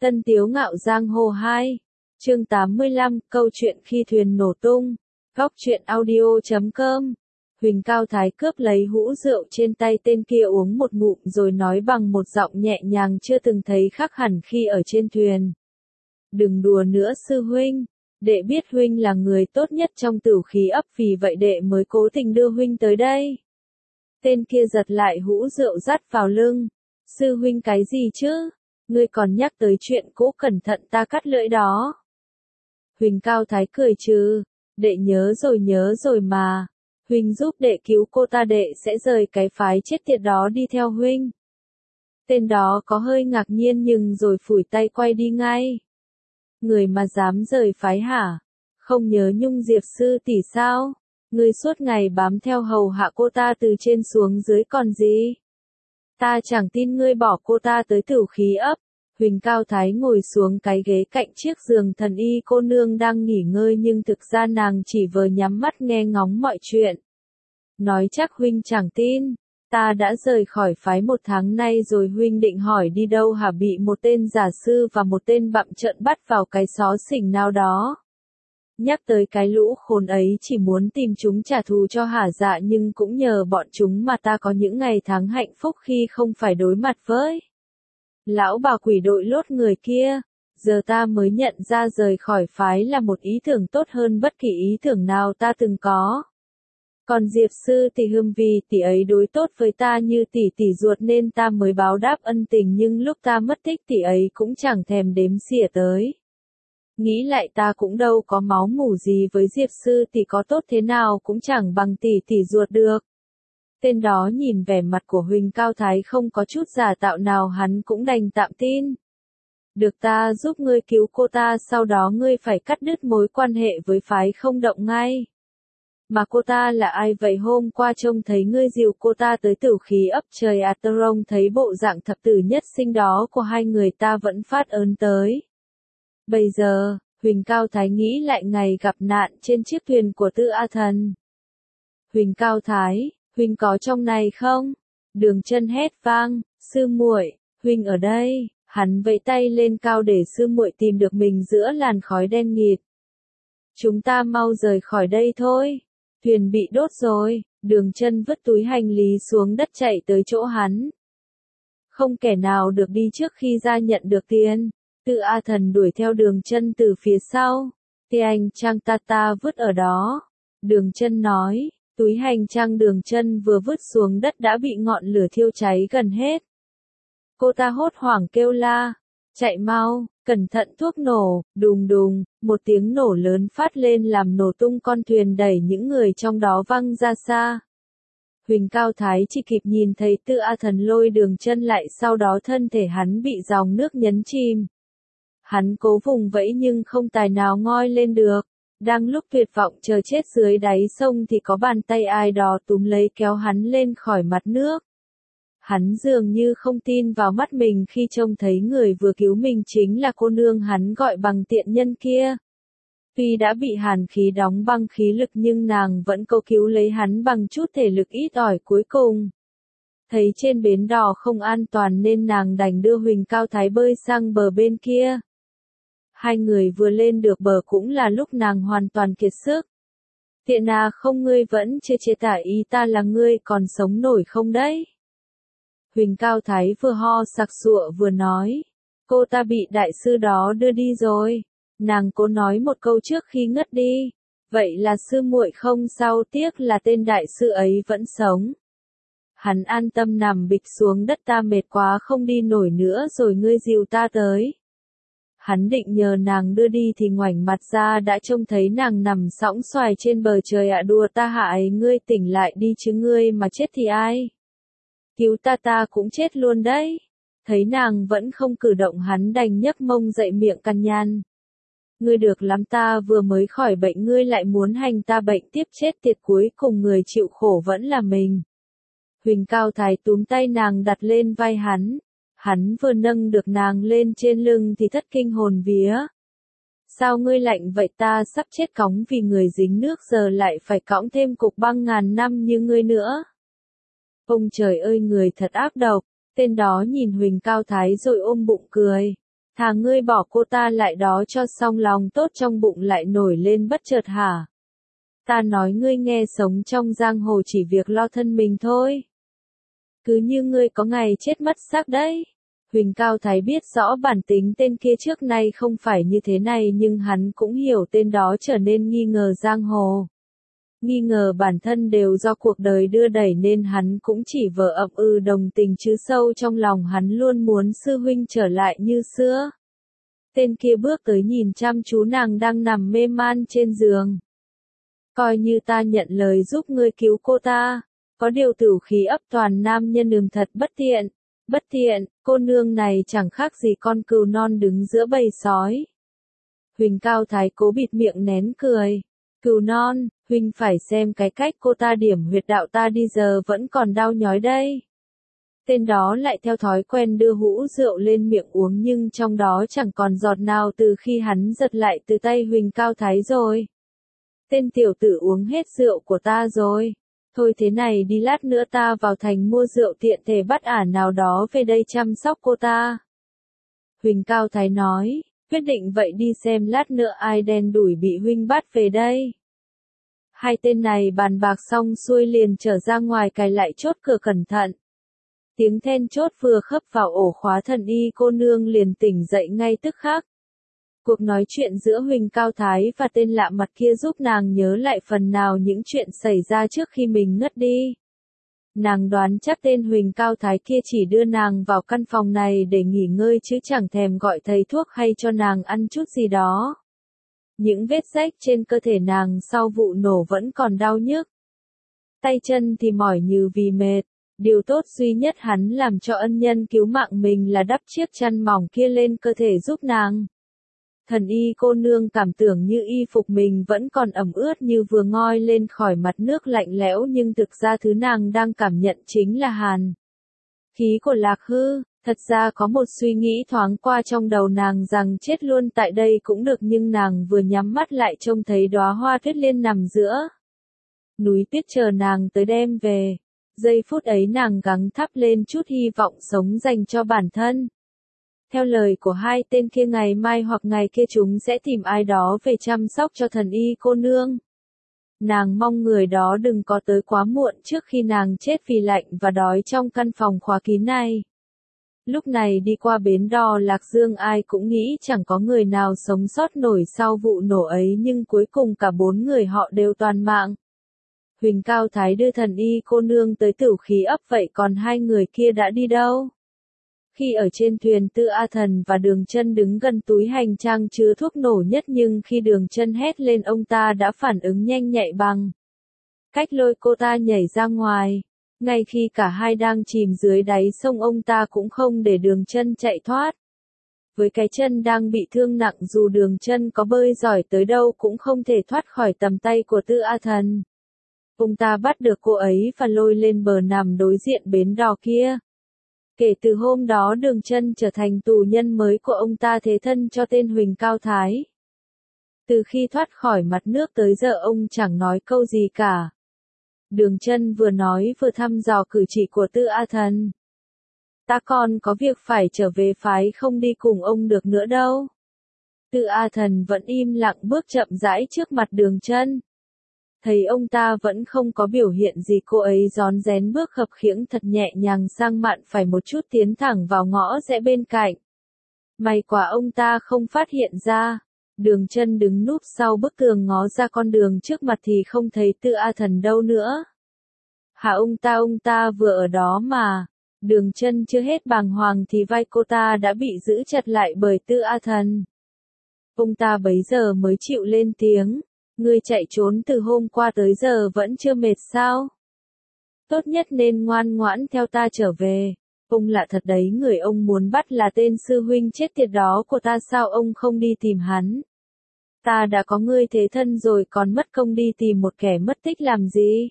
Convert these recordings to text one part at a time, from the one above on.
Tân Tiếu Ngạo Giang Hồ 2, chương 85, câu chuyện khi thuyền nổ tung. Góc truyện audio.com. Huỳnh Cao Thái cướp lấy hũ rượu trên tay tên kia uống một ngụm rồi nói bằng một giọng nhẹ nhàng chưa từng thấy khác hẳn khi ở trên thuyền. Đừng đùa nữa sư huynh, đệ biết huynh là người tốt nhất trong Tửu Khí ấp, vì vậy đệ mới cố tình đưa huynh tới đây. Tên kia giật lại hũ rượu dắt vào lưng. Sư huynh cái gì chứ? Ngươi còn nhắc tới chuyện cũ, cẩn thận ta cắt lưỡi đó. Huỳnh Cao Thái cười trừ, đệ nhớ rồi mà. Huynh giúp đệ cứu cô ta, đệ sẽ rời cái phái chết tiệt đó đi theo huynh. Tên đó có hơi ngạc nhiên nhưng rồi phủi tay quay đi ngay. Người mà dám rời phái hả? Không nhớ Nhung Diệp sư tỷ sao? Ngươi suốt ngày bám theo hầu hạ cô ta từ trên xuống dưới còn gì? Ta chẳng tin ngươi bỏ cô ta tới Tửu Khí ấp. Huỳnh Cao Thái ngồi xuống cái ghế cạnh chiếc giường thần y cô nương đang nghỉ ngơi, nhưng thực ra nàng chỉ vừa nhắm mắt nghe ngóng mọi chuyện. Nói chắc huynh chẳng tin. Ta đã rời khỏi phái 1 tháng nay rồi, huynh định hỏi đi đâu hả? Bị một tên giả sư và một tên bặm trợn bắt vào cái xó xỉnh nào đó. Nhắc tới cái lũ khốn ấy chỉ muốn tìm chúng trả thù cho hả dạ, nhưng cũng nhờ bọn chúng mà ta có những ngày tháng hạnh phúc khi không phải đối mặt với lão bà quỷ đội lốt người kia. Giờ ta mới nhận ra rời khỏi phái là một ý tưởng tốt hơn bất kỳ ý tưởng nào ta từng có. Còn Diệp sư thì vì tỷ ấy đối tốt với ta như tỷ ruột nên ta mới báo đáp ân tình, nhưng lúc ta mất tích tỷ ấy cũng chẳng thèm đếm xỉa tới. Nghĩ lại ta cũng đâu có máu mủ gì với Diệp sư tỷ, có tốt thế nào cũng chẳng bằng tỷ ruột được. Tên đó nhìn vẻ mặt của Huỳnh Cao Thái không có chút giả tạo nào, hắn cũng đành tạm tin. Được, ta giúp ngươi cứu cô ta, sau đó ngươi phải cắt đứt mối quan hệ với phái không động ngay. Mà cô ta là ai vậy? Hôm qua trông thấy ngươi dìu cô ta tới Tửu Khí ấp, trời ạ, Trông thấy bộ dạng thập tử nhất sinh đó của hai người ta vẫn phát ớn tới. Bây giờ, Huỳnh Cao Thái nghĩ lại ngày gặp nạn trên chiếc thuyền của Tư A Thần. Huỳnh Cao Thái, huynh có trong này không? Đường Chân hét vang, sư muội, huynh ở đây. Hắn vẫy tay lên cao để sư muội tìm được mình giữa làn khói đen nghịt. Chúng ta mau rời khỏi đây thôi. Thuyền bị đốt rồi. Đường Chân vứt túi hành lý xuống đất chạy tới chỗ hắn. Không kẻ nào được đi trước khi ra nhận được tiền. Tư A Thần đuổi theo Đường Chân từ phía sau. Hành trang ta vứt ở đó. Đường Chân nói. Túi hành trang Đường Chân vừa vứt xuống đất đã bị ngọn lửa thiêu cháy gần hết. Cô ta hốt hoảng kêu la. Chạy mau, cẩn thận thuốc nổ. Đùng đùng, một tiếng nổ lớn phát lên làm nổ tung con thuyền, đẩy những người trong đó văng ra xa. Huỳnh Cao Thái chỉ kịp nhìn thấy Tư A Thần lôi Đường Chân lại, sau đó thân thể hắn bị dòng nước nhấn chìm. Hắn cố vùng vẫy nhưng không tài nào ngoi lên được. Đang lúc tuyệt vọng chờ chết dưới đáy sông thì có bàn tay ai đó túm lấy kéo hắn lên khỏi mặt nước. Hắn dường như không tin vào mắt mình khi trông thấy người vừa cứu mình chính là cô nương hắn gọi bằng tiện nhân kia. Tuy đã bị hàn khí đóng băng khí lực nhưng nàng vẫn cố cứu lấy hắn bằng chút thể lực ít ỏi cuối cùng. Thấy trên bến đò không an toàn nên nàng đành đưa Huỳnh Cao Thái bơi sang bờ bên kia. Hai người vừa lên được bờ cũng là lúc nàng hoàn toàn kiệt sức. Tiện à, không, ngươi vẫn chưa tả ý ta là ngươi còn sống nổi không đấy? Huỳnh Cao Thái vừa ho sặc sụa vừa nói. Cô ta bị đại sư đó đưa đi rồi. Nàng cố nói một câu trước khi ngất đi. Vậy là sư muội không sao, tiếc là tên đại sư ấy vẫn sống. Hắn an tâm nằm bịch xuống đất, ta mệt quá không đi nổi nữa rồi, ngươi dìu ta tới. Hắn định nhờ nàng đưa đi thì ngoảnh mặt ra đã trông thấy nàng nằm sõng xoài trên bờ. Trời ạ, đùa ta hại, ngươi tỉnh lại đi chứ, ngươi mà chết thì ai? Cứu ta cũng chết luôn đấy. Thấy nàng vẫn không cử động, hắn đành nhấc mông dậy, miệng cằn nhằn. Ngươi được lắm, ta vừa mới khỏi bệnh ngươi lại muốn hành ta bệnh tiếp, chết tiệt, cuối cùng người chịu khổ vẫn là mình. Huỳnh Cao Thái túm tay nàng đặt lên vai hắn. Hắn vừa nâng được nàng lên trên lưng thì thất kinh hồn vía. Sao ngươi lạnh vậy? Ta sắp chết cóng vì người dính nước, giờ lại phải cõng thêm cục băng ngàn năm như ngươi nữa. Ông trời ơi, người thật ác độc. Tên đó nhìn Huỳnh Cao Thái rồi ôm bụng cười. Thà ngươi bỏ cô ta lại đó cho xong, lòng tốt trong bụng lại nổi lên bất chợt hả? Ta nói ngươi nghe, sống trong giang hồ chỉ việc lo thân mình thôi. Cứ như ngươi có ngày chết mất xác đấy. Huỳnh Cao Thái biết rõ bản tính tên kia trước nay không phải như thế này, nhưng hắn cũng hiểu tên đó trở nên nghi ngờ giang hồ. Nghi ngờ bản thân đều do cuộc đời đưa đẩy, nên hắn cũng chỉ vờ ậm đồng tình, chứ sâu trong lòng hắn luôn muốn sư huynh trở lại như xưa. Tên kia bước tới nhìn chăm chú nàng đang nằm mê man trên giường. Coi như ta nhận lời giúp ngươi cứu cô ta. Có điều tử khí ấp toàn nam nhân, thật bất tiện. Bất tiện, cô nương này chẳng khác gì con cừu non đứng giữa bầy sói. Huỳnh Cao Thái cố bịt miệng nén cười. Cừu non, huynh phải xem cái cách cô ta điểm huyệt đạo ta đi giờ vẫn còn đau nhói đây. Tên đó lại theo thói quen đưa hũ rượu lên miệng uống, nhưng trong đó chẳng còn giọt nào từ khi hắn giật lại từ tay Huỳnh Cao Thái rồi. Tên tiểu tử uống hết rượu của ta rồi. Thôi thế này đi, lát nữa ta vào thành mua rượu, tiện thể bắt ả nào đó về đây chăm sóc cô ta. Huỳnh Cao Thái nói, quyết định vậy đi, xem lát nữa ai đen đủi bị huynh bắt về đây. Hai tên này bàn bạc xong xuôi liền trở ra ngoài, cài lại chốt cửa cẩn thận. Tiếng then chốt vừa khấp vào ổ khóa, Thần Y cô nương liền tỉnh dậy ngay tức khắc. Cuộc nói chuyện giữa Huỳnh Cao Thái và tên lạ mặt kia giúp nàng nhớ lại phần nào những chuyện xảy ra trước khi mình ngất đi. Nàng đoán chắc tên Huỳnh Cao Thái kia chỉ đưa nàng vào căn phòng này để nghỉ ngơi, chứ chẳng thèm gọi thầy thuốc hay cho nàng ăn chút gì đó. Những vết rách trên cơ thể nàng sau vụ nổ vẫn còn đau nhức. Tay chân thì mỏi như vì mệt. Điều tốt duy nhất hắn làm cho ân nhân cứu mạng mình là đắp chiếc chăn mỏng kia lên cơ thể giúp nàng. Thần Y cô nương cảm tưởng như y phục mình vẫn còn ẩm ướt như vừa ngoi lên khỏi mặt nước lạnh lẽo, nhưng thực ra thứ nàng đang cảm nhận chính là hàn khí của Lạc Hư. Thật ra có một suy nghĩ thoáng qua trong đầu nàng rằng chết luôn tại đây cũng được, nhưng nàng vừa nhắm mắt lại trông thấy đóa hoa tuyết liên nằm giữa núi tuyết chờ nàng tới đem về. Giây phút ấy nàng gắng thắp lên chút hy vọng sống dành cho bản thân. Theo lời của hai tên kia, ngày mai hoặc ngày kia chúng sẽ tìm ai đó về chăm sóc cho Thần Y cô nương. Nàng mong người đó đừng có tới quá muộn trước khi nàng chết vì lạnh và đói trong căn phòng khóa kín này. Lúc này đi qua bến đò Lạc Dương, ai cũng nghĩ chẳng có người nào sống sót nổi sau vụ nổ ấy, nhưng cuối cùng cả 4 người họ đều toàn mạng. Huỳnh Cao Thái đưa Thần Y cô nương tới Tửu Khí ấp, vậy còn hai người kia đã đi đâu? Khi ở trên thuyền, Tư A Thần và Đường Chân đứng gần túi hành trang chứa thuốc nổ nhất, nhưng khi Đường Chân hét lên, ông ta đã phản ứng nhanh nhạy bằng cách lôi cô ta nhảy ra ngoài. Ngay khi cả hai đang chìm dưới đáy sông, ông ta cũng không để Đường Chân chạy thoát. Với cái chân đang bị thương nặng, dù Đường Chân có bơi giỏi tới đâu cũng không thể thoát khỏi tầm tay của Tư A Thần. Ông ta bắt được cô ấy và lôi lên bờ nằm đối diện bến đò kia. Kể từ hôm đó, Đường Chân trở thành tù nhân mới của ông ta, thế thân cho tên Huỳnh Cao Thái. Từ khi thoát khỏi mặt nước tới giờ ông chẳng nói câu gì cả. Đường Chân vừa nói vừa thăm dò cử chỉ của Tư A Thần. Ta còn có việc phải trở về phái, không đi cùng ông được nữa đâu. Tư A Thần vẫn im lặng bước chậm rãi trước mặt Đường Chân. Thấy ông ta vẫn không có biểu hiện gì, cô ấy rón rén bước khập khiễng thật nhẹ nhàng sang mạn phải một chút, tiến thẳng vào ngõ rẽ bên cạnh. May quá ông ta không phát hiện ra. Đường Chân đứng núp sau bức tường ngó ra con đường trước mặt thì không thấy Tư A Thần đâu nữa. Hả, ông ta vừa ở đó mà. Đường Chân chưa hết bàng hoàng thì vai cô ta đã bị giữ chặt lại bởi Tư A Thần. Ông ta bấy giờ mới chịu lên tiếng. Ngươi chạy trốn từ hôm qua tới giờ vẫn chưa mệt sao? Tốt nhất nên ngoan ngoãn theo ta trở về. Ông lạ thật đấy, người ông muốn bắt là tên sư huynh chết tiệt đó của ta, sao ông không đi tìm hắn? Ta đã có ngươi thế thân rồi, còn mất công đi tìm một kẻ mất tích làm gì?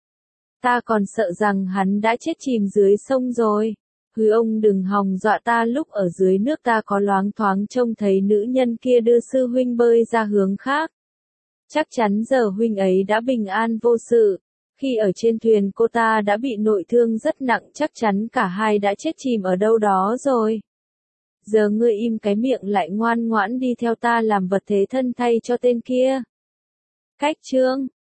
Ta còn sợ rằng hắn đã chết chìm dưới sông rồi. Hừ, ông đừng hòng dọa ta, lúc ở dưới nước ta có loáng thoáng trông thấy nữ nhân kia đưa sư huynh bơi ra hướng khác. Chắc chắn giờ huynh ấy đã bình an vô sự. Khi ở trên thuyền cô ta đã bị nội thương rất nặng, chắc chắn cả hai đã chết chìm ở đâu đó rồi. Giờ ngươi im cái miệng lại ngoan ngoãn đi theo ta làm vật thế thân thay cho tên kia. Cách chương